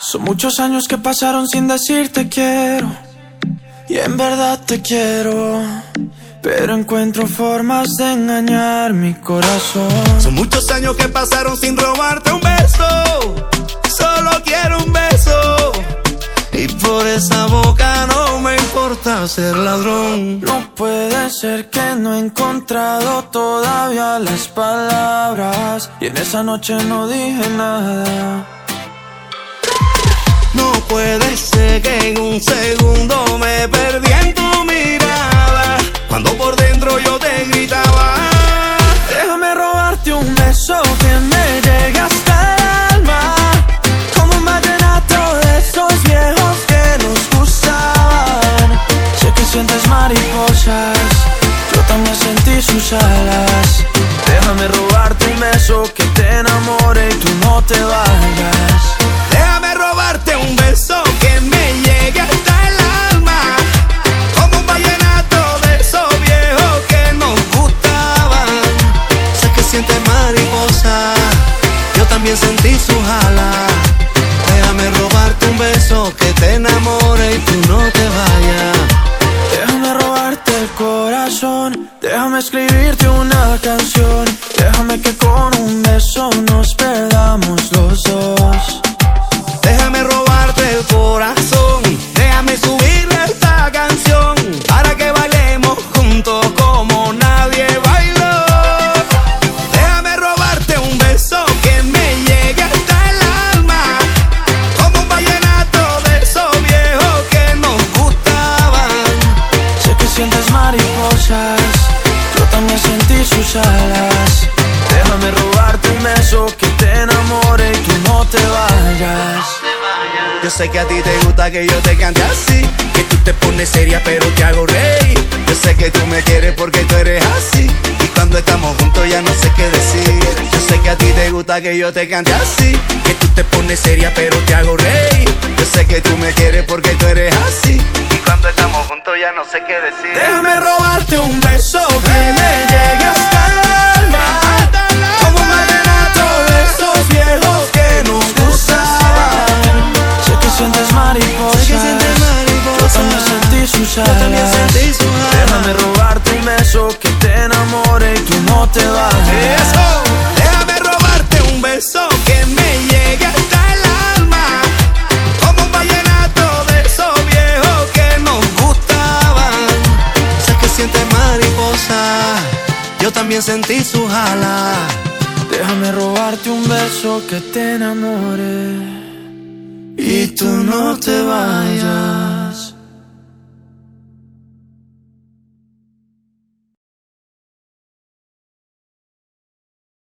Son muchos años que pasaron sin decirte quiero, y en verdad te quiero, pero encuentro formas de engañar mi corazón. Son muchos años que pasaron sin robarte un beso, solo quiero un beso, y por esa boca no me importa ser ladrón. No puede ser que no he encontrado todavía las palabras, y en esa noche no dije nada. No puede ser que en un segundo me perdí en tu mirada, cuando por dentro yo te gritaba. Déjame robarte un beso que me llegue hasta el alma, como un vallenato de esos viejos que nos gustaban. Sé que sientes mariposas, yo también sentí sus alas. Déjame robarte un beso que te enamore y tú no te vayas. Déjame robarte un beso que me llegue hasta el alma, como un vallenato de esos viejos que nos gustaban. Sé que sientes mariposa, yo también sentí sus alas. Déjame robarte un beso que te enamore y tú no te vayas. Déjame robarte el corazón, déjame escribirte una canción. Déjame que con un beso nos perdamos los dos. Déjame robarte el corazón, déjame subirle esta canción, para que bailemos juntos como nadie bailó. Déjame robarte un beso que me llegue hasta el alma, como un vallenato de esos viejos que nos gustaban. Sé que sientes mariposas, yo también sentí sus alas. Déjame robarte un beso que te enamore y tú no te vayas. Yo sé que a ti te gusta que yo te cante así, que tú te pones seria pero te hago reír. Yo sé que tú me quieres porque tú eres así, y cuando estamos juntos ya no sé qué decir. Yo sé que a ti te gusta que yo te cante así, que tú te pones seria pero te hago reír. Yo sé que tú me quieres porque tú eres así, y cuando estamos juntos ya no sé qué decir. Déjame robarte un beso que me llegue hasta el alma, como un vallenato de esos viejos que nos gustaban. Sé que sientes mariposas, yo también sentí sus alas. Déjame robarte un beso que te enamore y tú no te vayas. Déjame robarte un beso que me llegue hasta el alma, como un vallenato de esos viejos que nos gustaban. Sé que sientes mariposa, yo también sentí sus alas. Déjame robarte un beso que te enamore y tú no te vayas.